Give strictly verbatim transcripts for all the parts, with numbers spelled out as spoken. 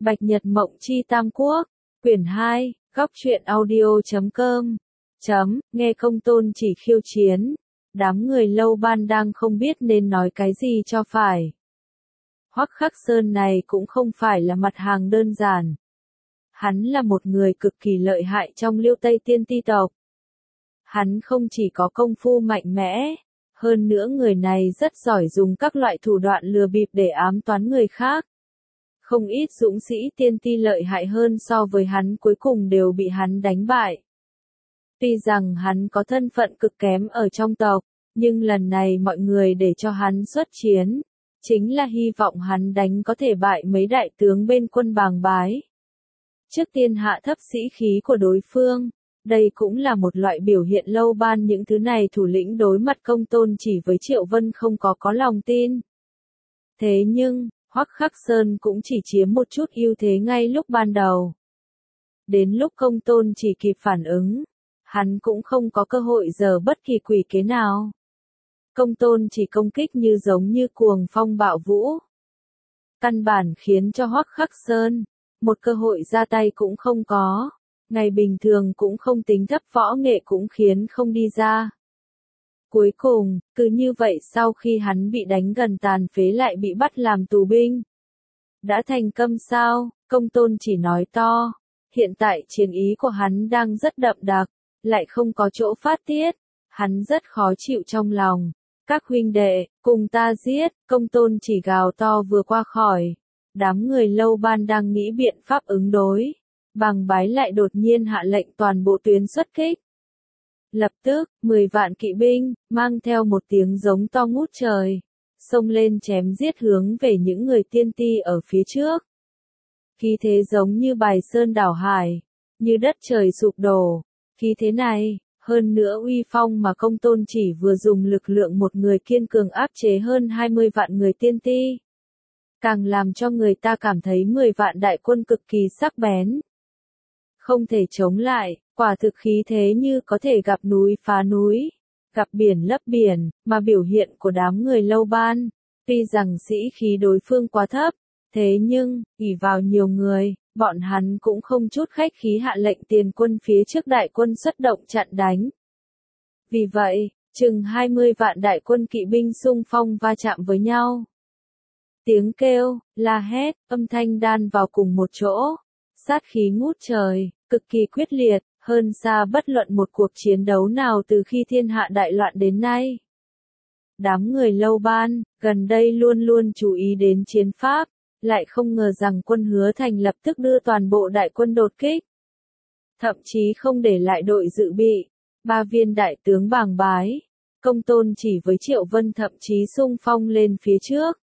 Bạch Nhật Mộng Chi Tam Quốc, quyển hai, góc truyện audio chấm com, chấm, nghe Công Tôn Chỉ khiêu chiến. Đám người Lâu Ban đang không biết nên nói cái gì cho phải. Hoắc Khắc Sơn này cũng không phải là mặt hàng đơn giản. Hắn là một người cực kỳ lợi hại trong Liêu Tây Tiên Ti tộc. Hắn không chỉ có công phu mạnh mẽ, hơn nữa người này rất giỏi dùng các loại thủ đoạn lừa bịp để ám toán người khác. Không ít dũng sĩ tiên ti lợi hại hơn so với hắn cuối cùng đều bị hắn đánh bại. Tuy rằng hắn có thân phận cực kém ở trong tộc, nhưng lần này mọi người để cho hắn xuất chiến, chính là hy vọng hắn đánh có thể bại mấy đại tướng bên quân Bàng Bái. Trước tiên hạ thấp sĩ khí của đối phương, đây cũng là một loại biểu hiện Lâu Ban những thứ này thủ lĩnh đối mặt Công Tôn Chỉ với Triệu Vân không có có lòng tin. Thế nhưng, Hoắc Khắc Sơn cũng chỉ chiếm một chút ưu thế ngay lúc ban đầu. Đến lúc Công Tôn Chỉ kịp phản ứng, hắn cũng không có cơ hội giở bất kỳ quỷ kế nào. Công Tôn Chỉ công kích như giống như cuồng phong bạo vũ. Căn bản khiến cho Hoắc Khắc Sơn, một cơ hội ra tay cũng không có, ngày bình thường cũng không tính thấp võ nghệ cũng khiến không đi ra. Cuối cùng, cứ như vậy sau khi hắn bị đánh gần tàn phế lại bị bắt làm tù binh. Đã thành công sao? Công Tôn Chỉ nói to. Hiện tại chiến ý của hắn đang rất đậm đặc, lại không có chỗ phát tiết. Hắn rất khó chịu trong lòng. Các huynh đệ, cùng ta giết, Công Tôn Chỉ gào to vừa qua khỏi. Đám người Lâu Ban đang nghĩ biện pháp ứng đối. Bàng Bái lại đột nhiên hạ lệnh toàn bộ tuyến xuất kích. Lập tức, mười vạn kỵ binh, mang theo một tiếng giống to ngút trời, xông lên chém giết hướng về những người tiên ti ở phía trước. Khí thế giống như bài sơn đảo hải, như đất trời sụp đổ. Khí thế này, hơn nữa uy phong mà Công Tôn Chỉ vừa dùng lực lượng một người kiên cường áp chế hơn hai mươi vạn người tiên ti. Càng làm cho người ta cảm thấy mười vạn đại quân cực kỳ sắc bén. Không thể chống lại, quả thực khí thế như có thể gặp núi phá núi, gặp biển lấp biển, mà biểu hiện của đám người Lâu Ban, tuy rằng sĩ khí đối phương quá thấp, thế nhưng, ỷ vào nhiều người, bọn hắn cũng không chút khách khí hạ lệnh tiền quân phía trước đại quân xuất động chặn đánh. Vì vậy, chừng hai mươi vạn đại quân kỵ binh xung phong va chạm với nhau. Tiếng kêu, la hét, âm thanh đan vào cùng một chỗ. Sát khí ngút trời, cực kỳ quyết liệt, hơn xa bất luận một cuộc chiến đấu nào từ khi thiên hạ đại loạn đến nay. Đám người Lâu Ban, gần đây luôn luôn chú ý đến chiến pháp, lại không ngờ rằng quân Hứa Thành lập tức đưa toàn bộ đại quân đột kích. Thậm chí không để lại đội dự bị, ba viên đại tướng Bàng Bái, Công Tôn Chỉ với Triệu Vân thậm chí xung phong lên phía trước.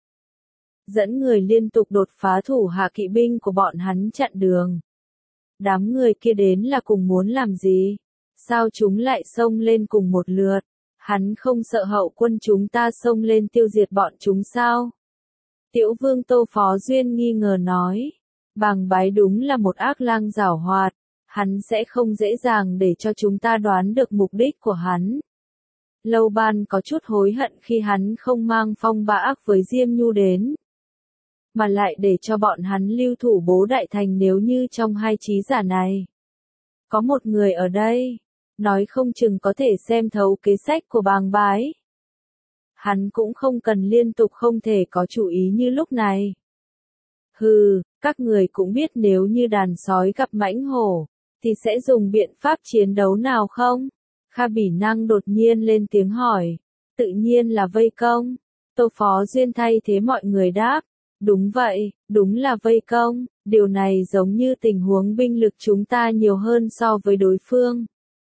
Dẫn người liên tục đột phá thủ hạ kỵ binh của bọn hắn chặn đường. Đám người kia đến là cùng muốn làm gì? Sao chúng lại xông lên cùng một lượt? Hắn không sợ hậu quân chúng ta xông lên tiêu diệt bọn chúng sao? Tiểu Vương Tô Phó Duyên nghi ngờ nói. Bàng Bái đúng là một ác lang giảo hoạt. Hắn sẽ không dễ dàng để cho chúng ta đoán được mục đích của hắn. Lâu Ban có chút hối hận khi hắn không mang phong bá ác với Diêm Nhu đến. Mà lại để cho bọn hắn lưu thủ Bố Đại Thành nếu như trong hai trí giả này. Có một người ở đây, nói không chừng có thể xem thấu kế sách của Bàng Bái. Hắn cũng không cần liên tục không thể có chủ ý như lúc này. Hừ, các người cũng biết nếu như đàn sói gặp mãnh hổ, thì sẽ dùng biện pháp chiến đấu nào không? Kha Bỉ Năng đột nhiên lên tiếng hỏi, tự nhiên là vây công. Tô Phó Duyên thay thế mọi người đáp. Đúng vậy, đúng là vây công, điều này giống như tình huống binh lực chúng ta nhiều hơn so với đối phương.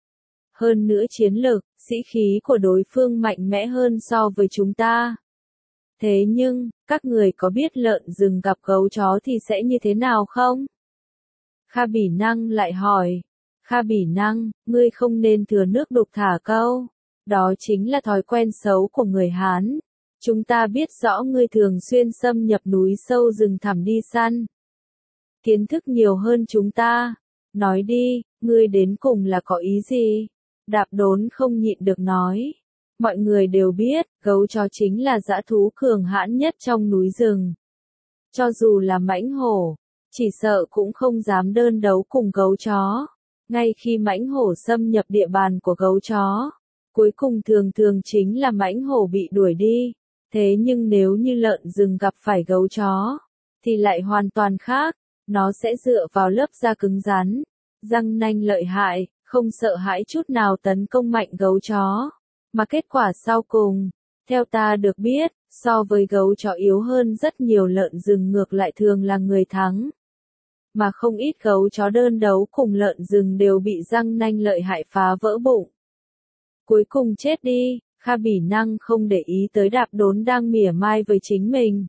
Hơn nữa chiến lực, sĩ khí của đối phương mạnh mẽ hơn so với chúng ta. Thế nhưng, các người có biết lợn rừng gặp gấu chó thì sẽ như thế nào không? Kha Bỉ Năng lại hỏi. Kha Bỉ Năng, ngươi không nên thừa nước đục thả câu. Đó chính là thói quen xấu của người Hán. Chúng ta biết rõ ngươi thường xuyên xâm nhập núi sâu rừng thẳm đi săn. Kiến thức nhiều hơn chúng ta. Nói đi, ngươi đến cùng là có ý gì? Đạp Đốn không nhịn được nói. Mọi người đều biết, gấu chó chính là dã thú cường hãn nhất trong núi rừng. Cho dù là mãnh hổ, chỉ sợ cũng không dám đơn đấu cùng gấu chó. Ngay khi mãnh hổ xâm nhập địa bàn của gấu chó, cuối cùng thường thường chính là mãnh hổ bị đuổi đi. Thế nhưng nếu như lợn rừng gặp phải gấu chó, thì lại hoàn toàn khác. Nó sẽ dựa vào lớp da cứng rắn, răng nanh lợi hại, không sợ hãi chút nào tấn công mạnh gấu chó. Mà kết quả sau cùng, theo ta được biết, so với gấu chó yếu hơn rất nhiều, lợn rừng ngược lại thường là người thắng. Mà không ít gấu chó đơn đấu cùng lợn rừng đều bị răng nanh lợi hại phá vỡ bụng. Cuối cùng chết đi. Kha Bỉ Năng không để ý tới Đạp Đốn đang mỉa mai với chính mình.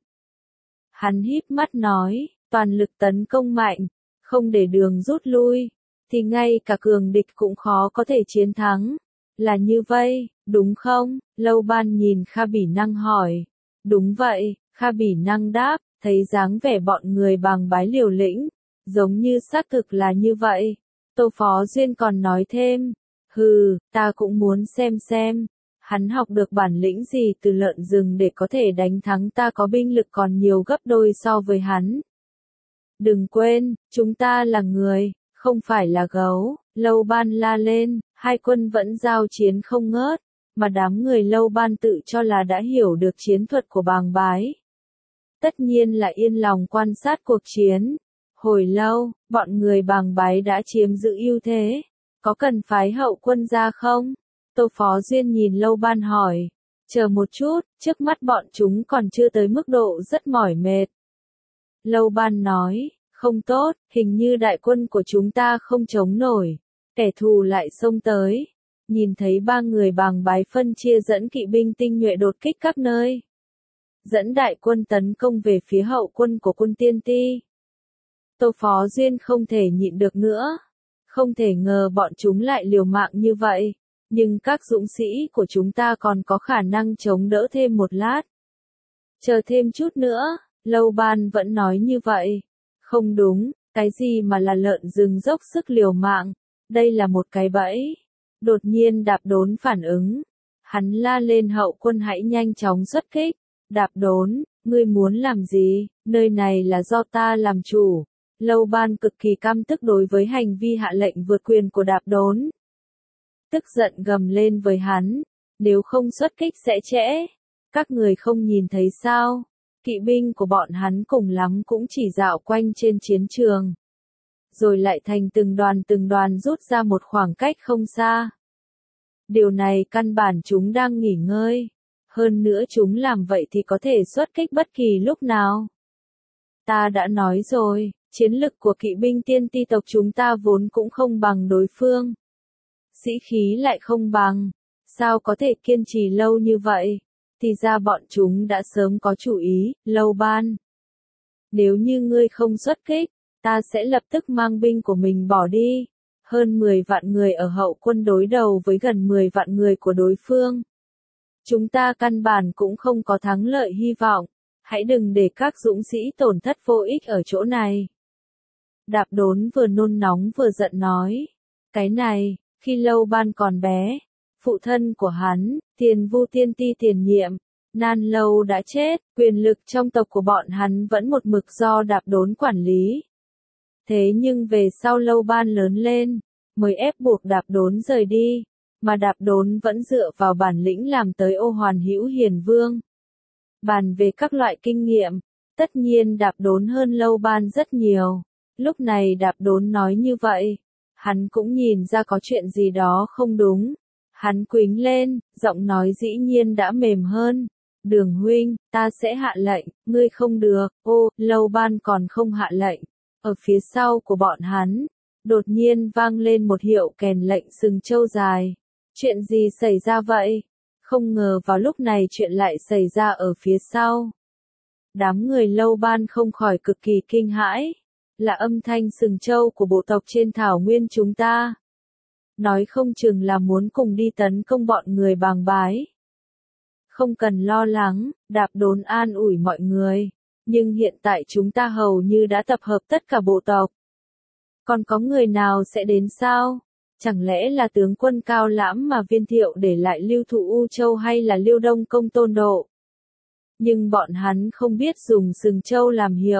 Hắn híp mắt nói, toàn lực tấn công mạnh, không để đường rút lui, thì ngay cả cường địch cũng khó có thể chiến thắng. Là như vậy, đúng không? Lâu Ban nhìn Kha Bỉ Năng hỏi. Đúng vậy, Kha Bỉ Năng đáp, thấy dáng vẻ bọn người Bàng Bái liều lĩnh, giống như xác thực là như vậy. Tô Phó Duyên còn nói thêm, hừ, ta cũng muốn xem xem. Hắn học được bản lĩnh gì từ lợn rừng để có thể đánh thắng ta, có binh lực còn nhiều gấp đôi so với hắn. Đừng quên, chúng ta là người, không phải là gấu. Lâu Ban la lên, hai quân vẫn giao chiến không ngớt, mà đám người Lâu Ban tự cho là đã hiểu được chiến thuật của Bàng Bái. Tất nhiên là yên lòng quan sát cuộc chiến. Hồi lâu, bọn người Bàng Bái đã chiếm giữ ưu thế. Có cần phái hậu quân ra không? Tô Phó Duyên nhìn Lâu Ban hỏi. Chờ một chút, trước mắt bọn chúng còn chưa tới mức độ rất mỏi mệt. Lâu Ban nói, không tốt, hình như đại quân của chúng ta không chống nổi. Kẻ thù lại xông tới. Nhìn thấy ba người Bàng Bái phân chia dẫn kỵ binh tinh nhuệ đột kích các nơi. Dẫn đại quân tấn công về phía hậu quân của quân Tiên Ti. Tô Phó Duyên không thể nhịn được nữa. Không thể ngờ bọn chúng lại liều mạng như vậy. Nhưng các dũng sĩ của chúng ta còn có khả năng chống đỡ thêm một lát. Chờ thêm chút nữa, Lâu Ban vẫn nói như vậy. Không đúng, cái gì mà là lợn rừng dốc sức liều mạng, đây là một cái bẫy. Đột nhiên Đạp Đốn phản ứng. Hắn la lên hậu quân hãy nhanh chóng xuất kích. Đạp Đốn, ngươi muốn làm gì, nơi này là do ta làm chủ. Lâu Ban cực kỳ căm tức đối với hành vi hạ lệnh vượt quyền của Đạp Đốn. Tức giận gầm lên với hắn, nếu không xuất kích sẽ trễ. Các người không nhìn thấy sao? Kỵ binh của bọn hắn cùng lắm cũng chỉ dạo quanh trên chiến trường. Rồi lại thành từng đoàn từng đoàn rút ra một khoảng cách không xa. Điều này căn bản chúng đang nghỉ ngơi. Hơn nữa chúng làm vậy thì có thể xuất kích bất kỳ lúc nào. Ta đã nói rồi, chiến lực của kỵ binh Tiên Ti tộc chúng ta vốn cũng không bằng đối phương. Sĩ khí lại không bằng, sao có thể kiên trì lâu như vậy, thì ra bọn chúng đã sớm có chủ ý. Lâu Ban. Nếu như ngươi không xuất kích, ta sẽ lập tức mang binh của mình bỏ đi. Hơn mười vạn người ở hậu quân đối đầu với gần mười vạn người của đối phương. Chúng ta căn bản cũng không có thắng lợi hy vọng, hãy đừng để các dũng sĩ tổn thất vô ích ở chỗ này. Đạp Đốn vừa nôn nóng vừa giận nói, cái này, khi Lâu Ban còn bé, phụ thân của hắn, Tiền Vu Tiên Ti tiền nhiệm, Nan Lâu đã chết, quyền lực trong tộc của bọn hắn vẫn một mực do Đạp Đốn quản lý. Thế nhưng về sau Lâu Ban lớn lên, mới ép buộc Đạp Đốn rời đi, mà Đạp Đốn vẫn dựa vào bản lĩnh làm tới ô hoàn hữu hiền vương. Bàn về các loại kinh nghiệm, tất nhiên Đạp Đốn hơn Lâu Ban rất nhiều. Lúc này Đạp Đốn nói như vậy, hắn cũng nhìn ra có chuyện gì đó không đúng. Hắn quýnh lên, giọng nói dĩ nhiên đã mềm hơn. Đường huynh, ta sẽ hạ lệnh, ngươi không được. Ô, Lâu Ban còn không hạ lệnh. Ở phía sau của bọn hắn, đột nhiên vang lên một hiệu kèn lệnh sừng trâu dài. Chuyện gì xảy ra vậy? Không ngờ vào lúc này chuyện lại xảy ra ở phía sau. Đám người Lâu Ban không khỏi cực kỳ kinh hãi. Là âm thanh sừng trâu của bộ tộc trên thảo nguyên chúng ta. Nói không chừng là muốn cùng đi tấn công bọn người Bàng Bái. Không cần lo lắng, Đạp Đốn an ủi mọi người. Nhưng hiện tại chúng ta hầu như đã tập hợp tất cả bộ tộc. Còn có người nào sẽ đến sao? Chẳng lẽ là tướng quân Cao Lãm mà Viên Thiệu để lại lưu thủ U Châu hay là Liêu Đông Công Tôn Độ? Nhưng bọn hắn không biết dùng sừng trâu làm hiệu.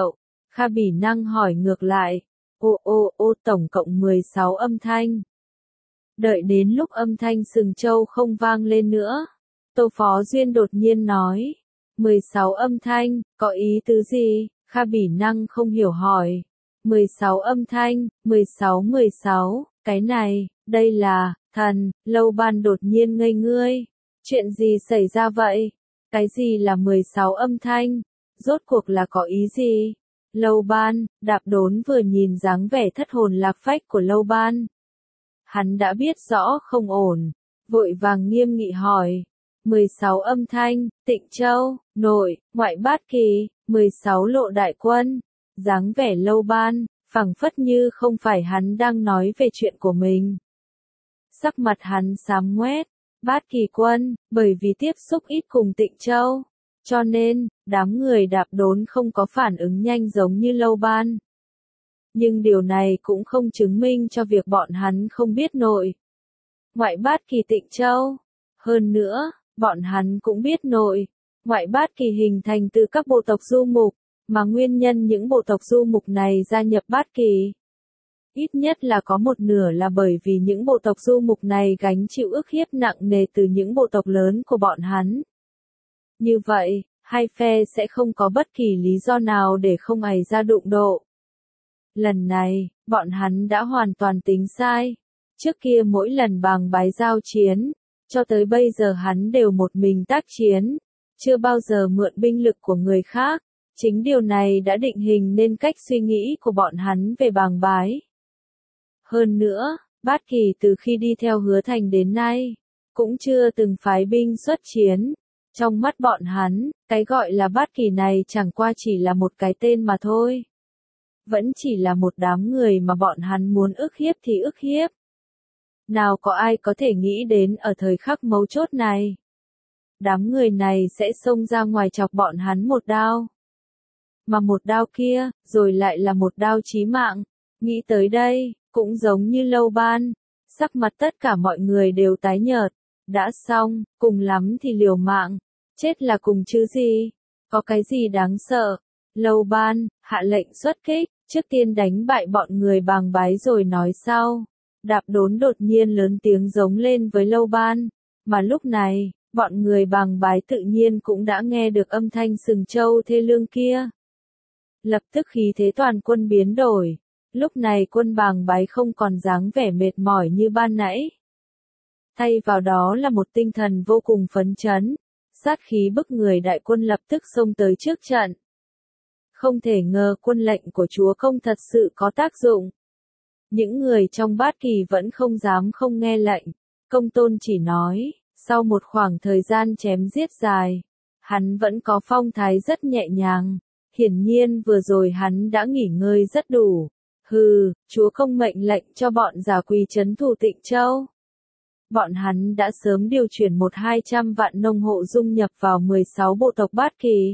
Kha Bỉ Năng hỏi ngược lại. Ô ô ô tổng cộng mười sáu âm thanh. Đợi đến lúc âm thanh sừng trâu không vang lên nữa, Tô Phó Duyên đột nhiên nói. mười sáu âm thanh, có ý tứ gì? Kha Bỉ Năng không hiểu hỏi. mười sáu âm thanh, mười sáu mười sáu, cái này, đây là, thần, Lâu Ban đột nhiên ngây ngươi. Chuyện gì xảy ra vậy? Cái gì là mười sáu âm thanh? Rốt cuộc là có ý gì? Lâu Ban, Đạp Đốn vừa nhìn dáng vẻ thất hồn lạc phách của Lâu Ban. Hắn đã biết rõ không ổn, vội vàng nghiêm nghị hỏi. mười sáu âm thanh, Tịnh Châu, nội, ngoại bát kỳ, mười sáu lộ đại quân. Dáng vẻ Lâu Ban, phảng phất như không phải hắn đang nói về chuyện của mình. Sắc mặt hắn xám ngoét, bát kỳ quân, bởi vì tiếp xúc ít cùng Tịnh Châu, cho nên, đám người Đạp Đốn không có phản ứng nhanh giống như Lâu Ban. Nhưng điều này cũng không chứng minh cho việc bọn hắn không biết nội, ngoại bát kỳ Tịnh Châu. Hơn nữa, bọn hắn cũng biết nội, ngoại bát kỳ hình thành từ các bộ tộc du mục, mà nguyên nhân những bộ tộc du mục này gia nhập bát kỳ. Ít nhất là có một nửa là bởi vì những bộ tộc du mục này gánh chịu ức hiếp nặng nề từ những bộ tộc lớn của bọn hắn. Như vậy, hai phe sẽ không có bất kỳ lý do nào để không ảy ra đụng độ. Lần này, bọn hắn đã hoàn toàn tính sai. Trước kia mỗi lần Bàng Bái giao chiến, cho tới bây giờ hắn đều một mình tác chiến, chưa bao giờ mượn binh lực của người khác. Chính điều này đã định hình nên cách suy nghĩ của bọn hắn về Bàng Bái. Hơn nữa, Bát Kỳ từ khi đi theo Hứa Thành đến nay, cũng chưa từng phái binh xuất chiến. Trong mắt bọn hắn, cái gọi là Bát Kỳ này chẳng qua chỉ là một cái tên mà thôi. Vẫn chỉ là một đám người mà bọn hắn muốn ức hiếp thì ức hiếp. Nào có ai có thể nghĩ đến ở thời khắc mấu chốt này, đám người này sẽ xông ra ngoài chọc bọn hắn một đao. Mà một đao kia, rồi lại là một đao chí mạng. Nghĩ tới đây, cũng giống như Lâu Ban, sắc mặt tất cả mọi người đều tái nhợt. Đã xong, cùng lắm thì liều mạng, chết là cùng chứ gì, có cái gì đáng sợ. Lâu Ban, hạ lệnh xuất kích, trước tiên đánh bại bọn người Bàng Bái rồi nói sau. Đạp Đốn đột nhiên lớn tiếng giống lên với Lâu Ban, mà lúc này, bọn người Bàng Bái tự nhiên cũng đã nghe được âm thanh sừng trâu thê lương kia. Lập tức khí thế toàn quân biến đổi, lúc này quân Bàng Bái không còn dáng vẻ mệt mỏi như ban nãy. Thay vào đó là một tinh thần vô cùng phấn chấn, sát khí bức người đại quân lập tức xông tới trước trận. Không thể ngờ quân lệnh của chúa công thật sự có tác dụng. Những người trong Bát Kỳ vẫn không dám không nghe lệnh. Công Tôn chỉ nói, sau một khoảng thời gian chém giết dài, hắn vẫn có phong thái rất nhẹ nhàng. Hiển nhiên vừa rồi hắn đã nghỉ ngơi rất đủ. Hừ, chúa công mệnh lệnh cho bọn giả quỳ trấn thủ Tịnh Châu. Bọn hắn đã sớm điều chuyển một hai trăm vạn nông hộ dung nhập vào mười sáu bộ tộc Bát Kỳ.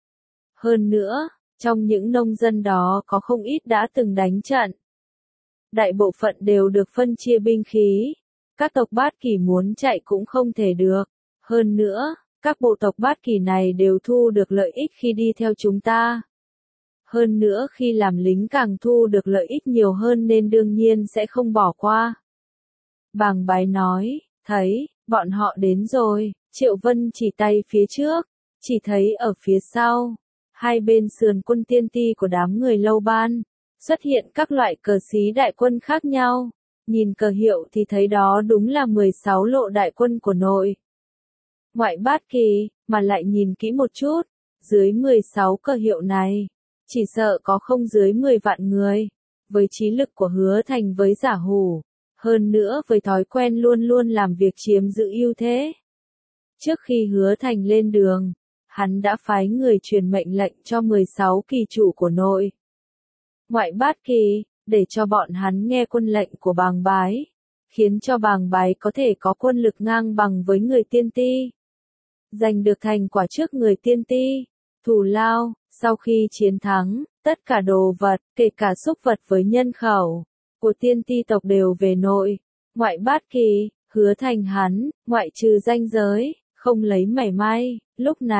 Hơn nữa, trong những nông dân đó có không ít đã từng đánh trận. Đại bộ phận đều được phân chia binh khí. Các tộc Bát Kỳ muốn chạy cũng không thể được. Hơn nữa, các bộ tộc Bát Kỳ này đều thu được lợi ích khi đi theo chúng ta. Hơn nữa khi làm lính càng thu được lợi ích nhiều hơn nên đương nhiên sẽ không bỏ qua. Bàng Bái nói, thấy, bọn họ đến rồi. Triệu Vân chỉ tay phía trước, chỉ thấy ở phía sau, hai bên sườn quân tiên ti của đám người Lâu Ban, xuất hiện các loại cờ xí đại quân khác nhau. Nhìn cờ hiệu thì thấy đó đúng là mười sáu lộ đại quân của nội, ngoại Bát Kỳ, mà lại nhìn kỹ một chút, dưới mười sáu cờ hiệu này, chỉ sợ có không dưới mười vạn người. Với trí lực của Hứa Thành với Giả Hủ, hơn nữa với thói quen luôn luôn làm việc chiếm giữ ưu thế. Trước khi Hứa Thành lên đường, hắn đã phái người truyền mệnh lệnh cho mười sáu kỳ chủ của nội, ngoại Bát Kỳ, để cho bọn hắn nghe quân lệnh của Bàng Bái, khiến cho Bàng Bái có thể có quân lực ngang bằng với người tiên ti. Giành được thành quả trước người tiên ti, thù lao, sau khi chiến thắng, tất cả đồ vật, kể cả súc vật với nhân khẩu của tiên ti tộc đều về nội, ngoại Bát Kỳ. Hứa Thành hắn, ngoại trừ danh giới, không lấy mảy may. Lúc này,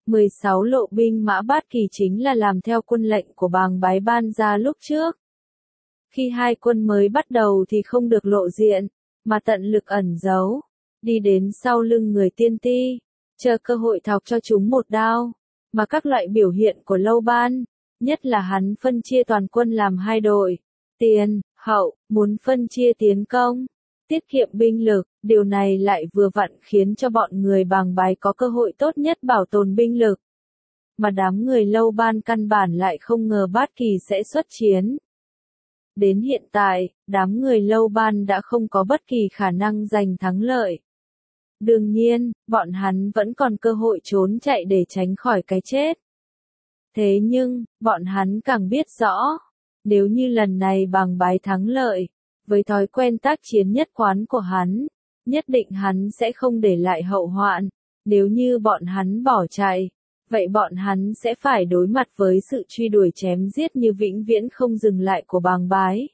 mười sáu lộ binh mã Bát Kỳ chính là làm theo quân lệnh của Bàng Bái ban ra lúc trước. Khi hai quân mới bắt đầu thì không được lộ diện, mà tận lực ẩn giấu, đi đến sau lưng người tiên ti, chờ cơ hội thọc cho chúng một đao. Mà các loại biểu hiện của Lâu Ban, nhất là hắn phân chia toàn quân làm hai đội, tiền, hậu, muốn phân chia tiến công, tiết kiệm binh lực, điều này lại vừa vặn khiến cho bọn người Bàng Bái có cơ hội tốt nhất bảo tồn binh lực. Mà đám người Lâu Ban căn bản lại không ngờ Bát Kỳ sẽ xuất chiến. Đến hiện tại, đám người Lâu Ban đã không có bất kỳ khả năng giành thắng lợi. Đương nhiên, bọn hắn vẫn còn cơ hội trốn chạy để tránh khỏi cái chết. Thế nhưng, bọn hắn càng biết rõ, nếu như lần này Bàng Bái thắng lợi, với thói quen tác chiến nhất quán của hắn, nhất định hắn sẽ không để lại hậu hoạn. Nếu như bọn hắn bỏ chạy, vậy bọn hắn sẽ phải đối mặt với sự truy đuổi chém giết như vĩnh viễn không dừng lại của Bàng Bái.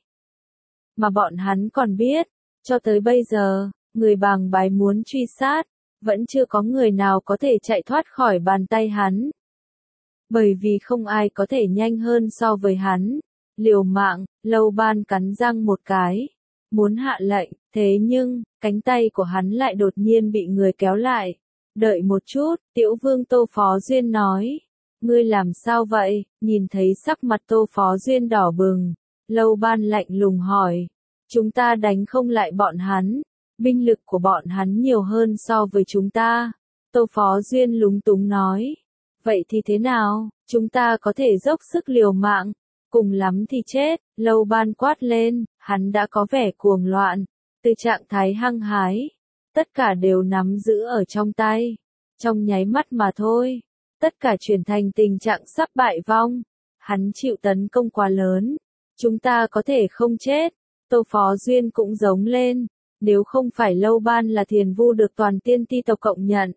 Mà bọn hắn còn biết, cho tới bây giờ, người Bàng Bái muốn truy sát, vẫn chưa có người nào có thể chạy thoát khỏi bàn tay hắn. Bởi vì không ai có thể nhanh hơn so với hắn. Liều mạng, Lâu Ban cắn răng một cái, muốn hạ lệnh, thế nhưng, cánh tay của hắn lại đột nhiên bị người kéo lại. Đợi một chút, Tiểu Vương Tô Phó Duyên nói. Ngươi làm sao vậy? Nhìn thấy sắc mặt Tô Phó Duyên đỏ bừng, Lâu Ban lạnh lùng hỏi. Chúng ta đánh không lại bọn hắn, binh lực của bọn hắn nhiều hơn so với chúng ta. Tô Phó Duyên lúng túng nói. Vậy thì thế nào? Chúng ta có thể dốc sức liều mạng, cùng lắm thì chết. Lâu Ban quát lên, hắn đã có vẻ cuồng loạn, từ trạng thái hăng hái. Tất cả đều nắm giữ ở trong tay. Trong nháy mắt mà thôi, tất cả chuyển thành tình trạng sắp bại vong. Hắn chịu tấn công quá lớn. Chúng ta có thể không chết. Tô Phó Duyên cũng giống lên. Nếu không phải Lâu Ban là thiền vu được toàn tiên ti tộc cộng nhận,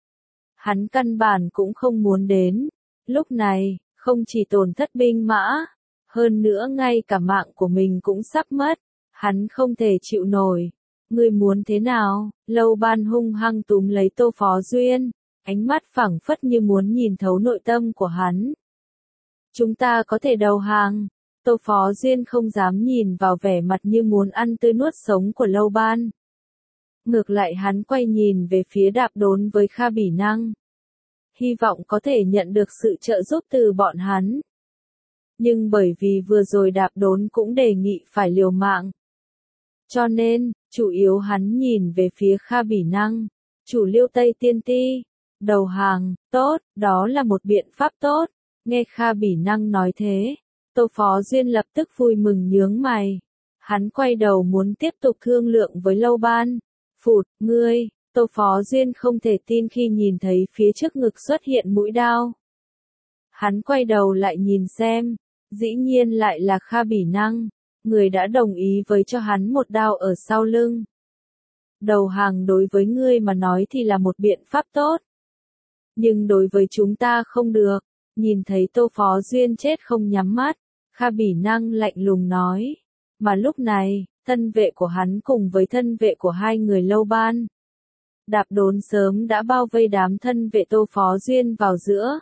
hắn căn bản cũng không muốn đến. Lúc này, không chỉ tổn thất binh mã, hơn nữa ngay cả mạng của mình cũng sắp mất. Hắn không thể chịu nổi. Ngươi muốn thế nào? Lâu Ban hung hăng túm lấy Tô Phó Duyên, ánh mắt phẳng phất như muốn nhìn thấu nội tâm của hắn. Chúng ta có thể đầu hàng. Tô Phó Duyên không dám nhìn vào vẻ mặt như muốn ăn tươi nuốt sống của Lâu Ban. Ngược lại hắn quay nhìn về phía Đạp Đốn với Kha Bỉ Năng. Hy vọng có thể nhận được sự trợ giúp từ bọn hắn. Nhưng bởi vì vừa rồi Đạp Đốn cũng đề nghị phải liều mạng. Cho nên, chủ yếu hắn nhìn về phía Kha Bỉ Năng, chủ Liêu Tây Tiên Ti. Đầu hàng, tốt, đó là một biện pháp tốt. Nghe Kha Bỉ Năng nói thế, Tô Phó Duyên lập tức vui mừng nhướng mày. Hắn quay đầu muốn tiếp tục thương lượng với Lâu Ban. Phụt, ngươi, Tô Phó Duyên không thể tin khi nhìn thấy phía trước ngực xuất hiện mũi đao. Hắn quay đầu lại nhìn xem, dĩ nhiên lại là Kha Bỉ Năng, người đã đồng ý với cho hắn một đao ở sau lưng. Đầu hàng đối với ngươi mà nói thì là một biện pháp tốt. Nhưng đối với chúng ta không được. Nhìn thấy Tô Phó Duyên chết không nhắm mắt, Kha Bỉ Năng lạnh lùng nói. Mà lúc này, thân vệ của hắn cùng với thân vệ của hai người Lâu Ban, Đạp Đốn sớm đã bao vây đám thân vệ Tô Phó Duyên vào giữa.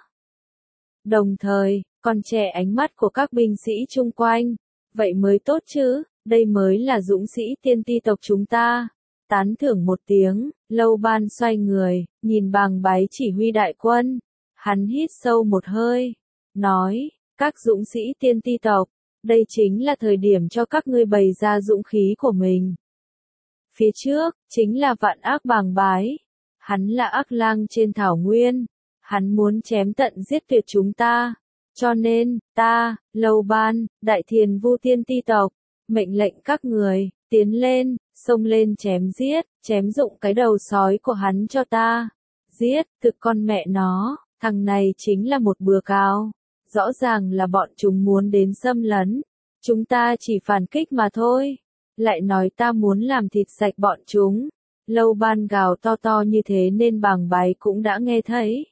Đồng thời, còn che ánh mắt của các binh sĩ chung quanh. Vậy mới tốt chứ, đây mới là dũng sĩ tiên ti tộc chúng ta. Tán thưởng một tiếng, Lâu Ban xoay người, nhìn Bàng Bái chỉ huy đại quân. Hắn hít sâu một hơi, nói, các dũng sĩ tiên ti tộc, đây chính là thời điểm cho các ngươi bày ra dũng khí của mình. Phía trước, chính là vạn ác Bàng Bái. Hắn là ác lang trên thảo nguyên. Hắn muốn chém tận giết tuyệt chúng ta. Cho nên, ta, Lâu Ban, Đại Thiền Vu Tiên Ti tộc, mệnh lệnh các người, tiến lên, xông lên chém giết, chém dụng cái đầu sói của hắn cho ta. Giết, thực con mẹ nó, thằng này chính là một bừa cao. Rõ ràng là bọn chúng muốn đến xâm lấn. Chúng ta chỉ phản kích mà thôi. Lại nói ta muốn làm thịt sạch bọn chúng. Lâu Ban gào to to như thế nên Bàng Bái cũng đã nghe thấy.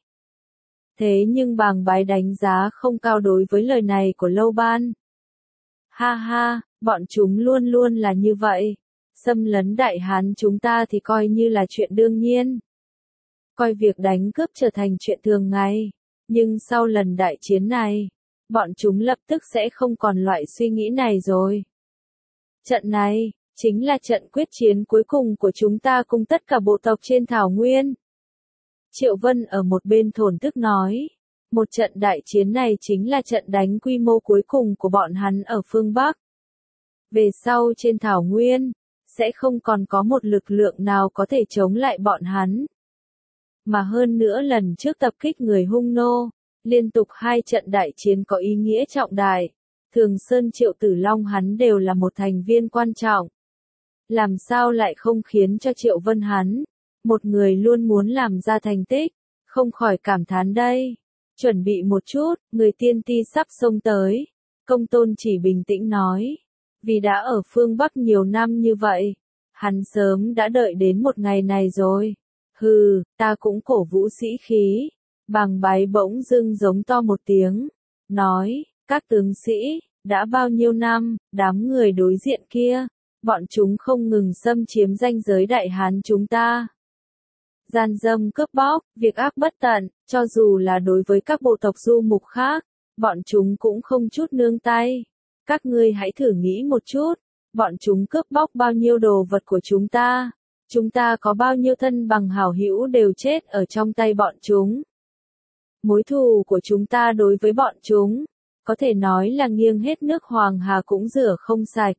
Thế nhưng Bàng Bái đánh giá không cao đối với lời này của Lâu Ban. Ha ha, bọn chúng luôn luôn là như vậy. Xâm lấn Đại Hán chúng ta thì coi như là chuyện đương nhiên. Coi việc đánh cướp trở thành chuyện thường ngày. Nhưng sau lần đại chiến này, bọn chúng lập tức sẽ không còn loại suy nghĩ này rồi. Trận này, chính là trận quyết chiến cuối cùng của chúng ta cùng tất cả bộ tộc trên thảo nguyên. Triệu Vân ở một bên thổn thức nói, một trận đại chiến này chính là trận đánh quy mô cuối cùng của bọn hắn ở phương Bắc. Về sau trên thảo nguyên, sẽ không còn có một lực lượng nào có thể chống lại bọn hắn. Mà hơn nữa lần trước tập kích người Hung Nô, liên tục hai trận đại chiến có ý nghĩa trọng đại. Thường Sơn Triệu Tử Long hắn đều là một thành viên quan trọng. Làm sao lại không khiến cho Triệu Vân hắn, một người luôn muốn làm ra thành tích, không khỏi cảm thán đây. Chuẩn bị một chút, người tiên ti sắp xông tới. Công Tôn Chỉ bình tĩnh nói. Vì đã ở phương Bắc nhiều năm như vậy, hắn sớm đã đợi đến một ngày này rồi. Hừ, ta cũng cổ vũ sĩ khí. Bàng Bái bỗng dưng giống to một tiếng. Nói, các tướng sĩ, đã bao nhiêu năm, đám người đối diện kia, bọn chúng không ngừng xâm chiếm ranh giới Đại Hán chúng ta. Gian dâm cướp bóc, việc ác bất tận, cho dù là đối với các bộ tộc du mục khác, bọn chúng cũng không chút nương tay. Các ngươi hãy thử nghĩ một chút, bọn chúng cướp bóc bao nhiêu đồ vật của chúng ta, chúng ta có bao nhiêu thân bằng hảo hữu đều chết ở trong tay bọn chúng. Mối thù của chúng ta đối với bọn chúng, có thể nói là nghiêng hết nước Hoàng Hà cũng rửa không sạch.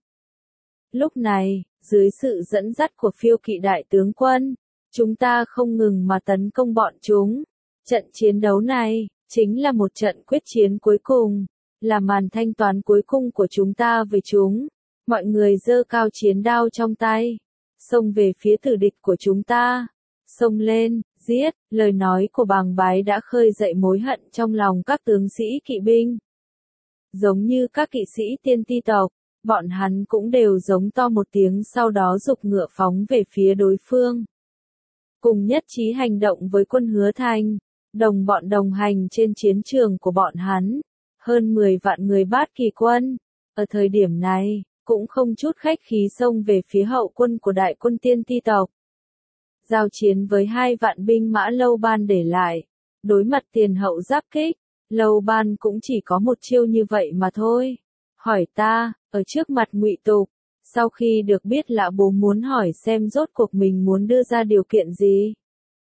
Lúc này, dưới sự dẫn dắt của Phiêu Kỵ đại tướng quân, chúng ta không ngừng mà tấn công bọn chúng. Trận chiến đấu này, chính là một trận quyết chiến cuối cùng, là màn thanh toán cuối cùng của chúng ta với chúng. Mọi người giơ cao chiến đao trong tay, xông về phía tử địch của chúng ta. Xông lên, giết, lời nói của Bàng Bái đã khơi dậy mối hận trong lòng các tướng sĩ kỵ binh. Giống như các kỵ sĩ tiên ti tộc, bọn hắn cũng đều giống to một tiếng sau đó giục ngựa phóng về phía đối phương. Cùng nhất trí hành động với quân Hứa Thành, đồng bọn đồng hành trên chiến trường của bọn hắn, hơn mười vạn người Bát Kỳ quân, ở thời điểm này, cũng không chút khách khí xông về phía hậu quân của đại quân tiên ti tộc. Giao chiến với hai vạn binh mã Lâu Ban để lại, đối mặt tiền hậu giáp kích, Lâu Ban cũng chỉ có một chiêu như vậy mà thôi. Hỏi ta, ở trước mặt Ngụy Tục, sau khi được biết Lã Bố muốn hỏi xem rốt cuộc mình muốn đưa ra điều kiện gì.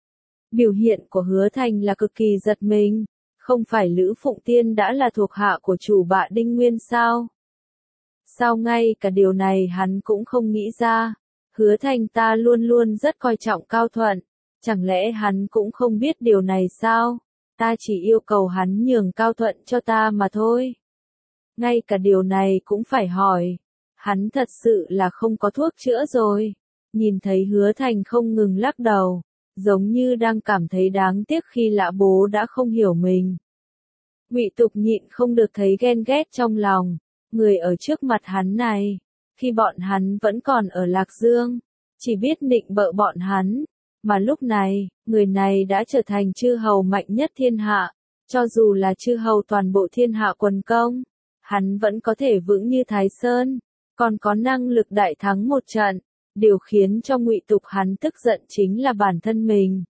Biểu hiện của Hứa Thành là cực kỳ giật mình, không phải Lữ Phụng Tiên đã là thuộc hạ của chủ bạ Đinh Nguyên sao? Sao ngay cả điều này hắn cũng không nghĩ ra? Hứa Thành ta luôn luôn rất coi trọng Cao Thuận, chẳng lẽ hắn cũng không biết điều này sao? Ta chỉ yêu cầu hắn nhường Cao Thuận cho ta mà thôi. Ngay cả điều này cũng phải hỏi. Hắn thật sự là không có thuốc chữa rồi. Nhìn thấy Hứa Thành không ngừng lắc đầu, giống như đang cảm thấy đáng tiếc khi Lã Bố đã không hiểu mình. Ngụy Tục nhịn không được thấy ghen ghét trong lòng, người ở trước mặt hắn này, khi bọn hắn vẫn còn ở Lạc Dương, chỉ biết nịnh bợ bọn hắn, mà lúc này, người này đã trở thành chư hầu mạnh nhất thiên hạ, cho dù là chư hầu toàn bộ thiên hạ quần công, hắn vẫn có thể vững như Thái Sơn, còn có năng lực đại thắng một trận. Điều khiến cho Ngụy Tục hắn tức giận chính là bản thân mình.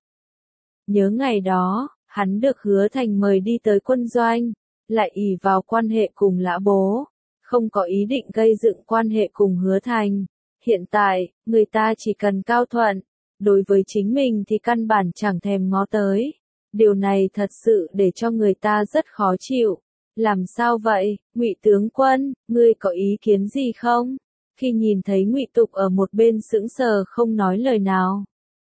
Nhớ ngày đó, hắn được Hứa Thành mời đi tới quân doanh, lại ỷ vào quan hệ cùng Lã Bố, không có ý định gây dựng quan hệ cùng Hứa Thành. Hiện tại, người ta chỉ cần Cao Thuận, đối với chính mình thì căn bản chẳng thèm ngó tới. Điều này thật sự để cho người ta rất khó chịu. Làm sao vậy, Ngụy tướng quân, ngươi có ý kiến gì không? Khi nhìn thấy Ngụy Tục ở một bên sững sờ không nói lời nào.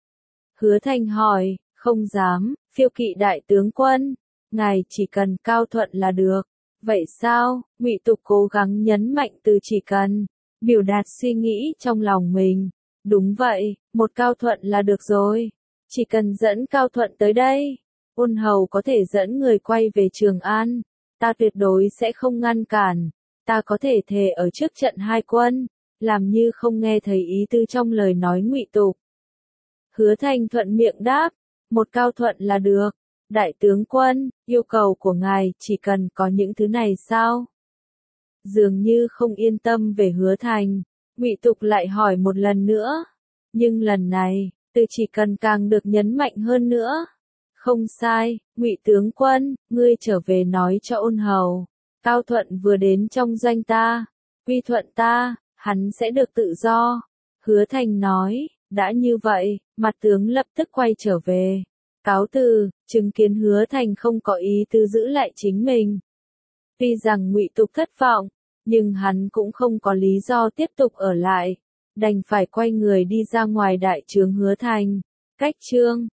Hứa Thành hỏi, không dám, Phiêu Kỵ đại tướng quân, ngài chỉ cần Cao Thuận là được. Vậy sao? Ngụy Tục cố gắng nhấn mạnh từ chỉ cần, biểu đạt suy nghĩ trong lòng mình. Đúng vậy, một Cao Thuận là được rồi. Chỉ cần dẫn Cao Thuận tới đây, Ôn Hầu có thể dẫn người quay về Trường An. Ta tuyệt đối sẽ không ngăn cản. Ta có thể thề ở trước trận hai quân, làm như không nghe thấy ý tư trong lời nói Ngụy Tục. Hứa Thành thuận miệng đáp, một Cao Thuận là được. Đại tướng quân, yêu cầu của ngài chỉ cần có những thứ này sao? Dường như không yên tâm về Hứa Thành, Ngụy Tục lại hỏi một lần nữa. Nhưng lần này, từ chỉ cần càng được nhấn mạnh hơn nữa. Không sai, Ngụy tướng quân, ngươi trở về nói cho ôn hầu. Cao Thuận vừa đến trong doanh ta, quy thuận ta, hắn sẽ được tự do. Hứa Thành nói, đã như vậy, mặt tướng lập tức quay trở về. Cáo từ, chứng kiến Hứa Thành không có ý tứ giữ lại chính mình. Tuy rằng Ngụy Tục thất vọng, nhưng hắn cũng không có lý do tiếp tục ở lại, đành phải quay người đi ra ngoài đại trướng Hứa Thành. Cách chương